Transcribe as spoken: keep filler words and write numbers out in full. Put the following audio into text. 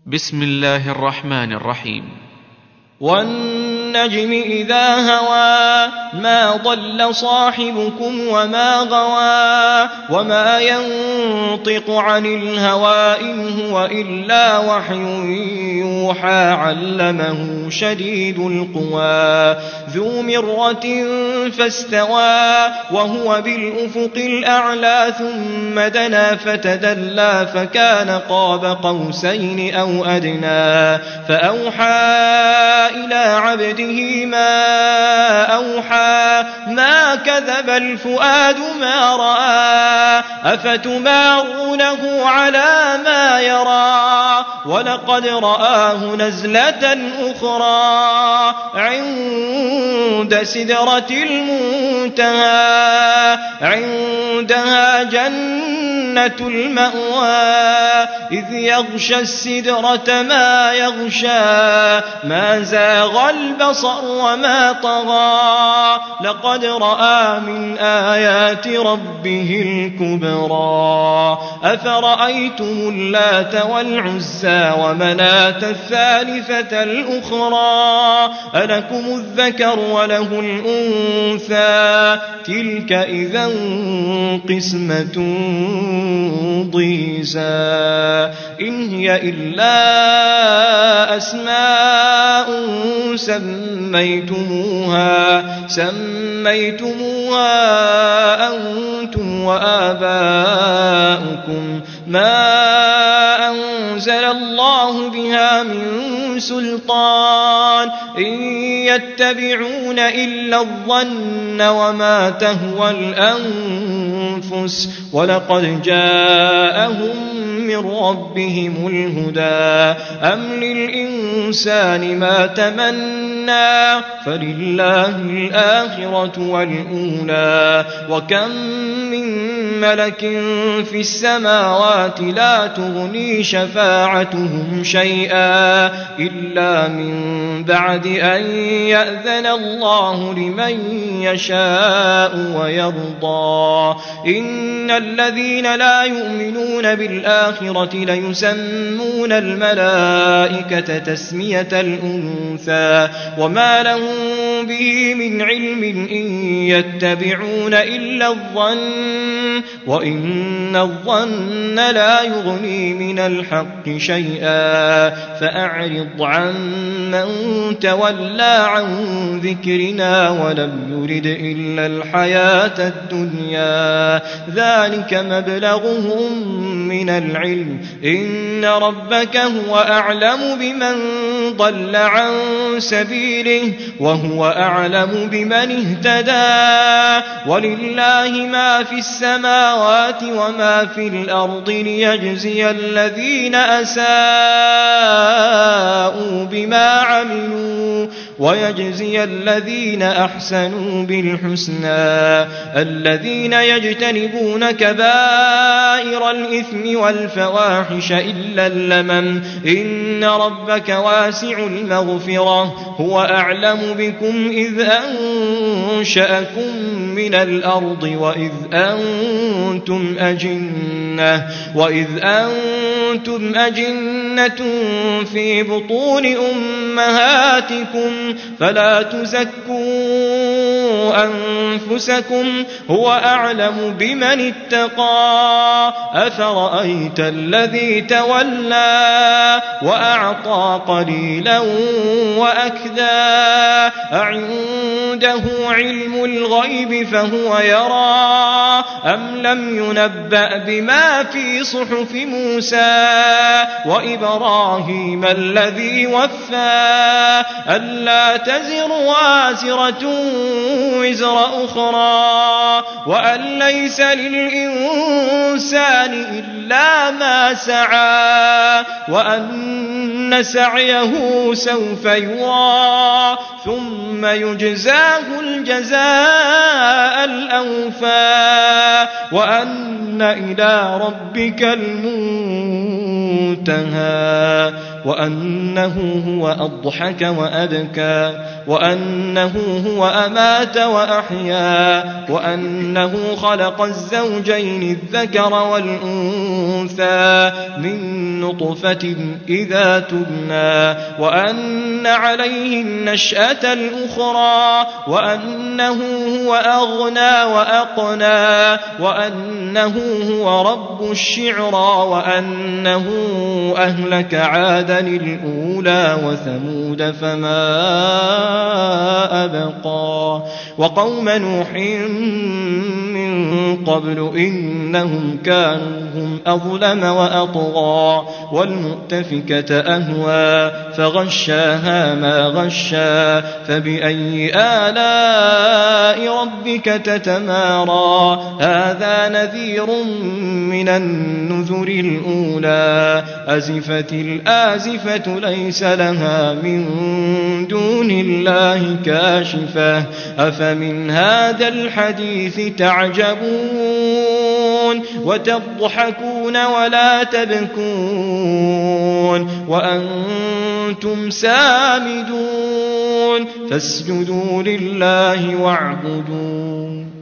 بسم الله الرحمن الرحيم. والنجم إذا هوى ما ضل صاحبكم وما غوى وما ينطق عن الهوى إن هو إلا وحي يوحى علمه شديد القوى ذو مرة فاستوى وهو بالأفق الأعلى ثم دنا فتدلى فكان قاب قوسين أو أدنى فأوحى إلى عبده ما أوحى ما كذب الفؤاد ما رأى أفتمارونه على ما يرى ولقد رآه نزلة أخرى عند سدرة المنتهى عندها جنة المأوى إذ يغشى السدرة ما يغشى ما زاغ البصر وما طغى لقد رأى من آيات ربه الكبرى أفرأيتم اللات والعزى ومناة الثالثة الأخرى ألكم الذكر وله الأنثى تلك إذا قسمة ضيزى إن هي إلا أسماء سميتموها سميتموها أنتم وآباؤكم ما أنزل الله بها من سلطان إن يتبعون إلا الظن وما تهوى الأنفس ولقد جاءهم من ربهم الهدى أم للإنسان ما تمنى فلله الآخرة والأولى وكم من ملك في السماوات لا تغني شفاعتهم شيئا إلا من بعد أن يأذن الله لمن يشاء ويرضى إن الذين لا يؤمنون بالآخرة ليسمون الملائكة تسمية الأنثى وما لهم به من علم إن يتبعون إلا الظن وإن الظن لا يغني من الحق شيئا فأعرض عن من تولى عن ذكرنا ولم يرد إلا الحياة الدنيا ذلك مبلغهم من العلم إن ربك هو أعلم بمن ضل عن سبيله وهو أعلم بمن اهتدى ولله ما في السماوات وما في الأرض ليجزي الذين أساءوا بما عملوا ويجزي الذين أحسنوا بالحسنى الذين يجتنبون كبائر الإثم والفواحش إلا اللمم إن ربك واسع المغفرة هو أعلم بكم إذ أنشأكم من الأرض وإذ أنتم أجنة وإذ أنتم أجنة في بطون أمهاتكم فلا تزكوا أنفسكم هو أعلم بمن اتقى أفرأيت الذي تولى وأعطى قليلا وأكدى أعنده علم الغيب فهو يرى أم لم ينبأ بما في صحف موسى وإبراهيم الذي وفى ألا تزر وازرة وزر أخرى وأن ليس للإنسان إلا ما سعى وأن سعيه سوف يرى ثم يجزاه الجزاء الأوفى وأن إلى ربك المنتهى المنتهى وأنه هو أضحك وأبكى وأنه هو أمات وأحيا وأنه خلق الزوجين الذكر والأنثى من نطفة إذا تبنى وأن عليه النشأة الأخرى وأنه هو أغنى وأقنى وأنه هو رب الشعرى وأنه أهلك عادا الأولى وثمود فما أبقى وقوم نوح من قبل إنهم كانوا هم أظلم وأطغى والمؤتفكة أهوى فغشاها ما غشى فبأي آلاء ربك تتمارى هذا نذير من النذر الأولى أزفت الآزفة ليس لها من دون الله كاشفة أفمن هذا الحديث تعجبون وتضحكون ولا تبكون وأنتم سامدون فاسجدوا لله واعبدون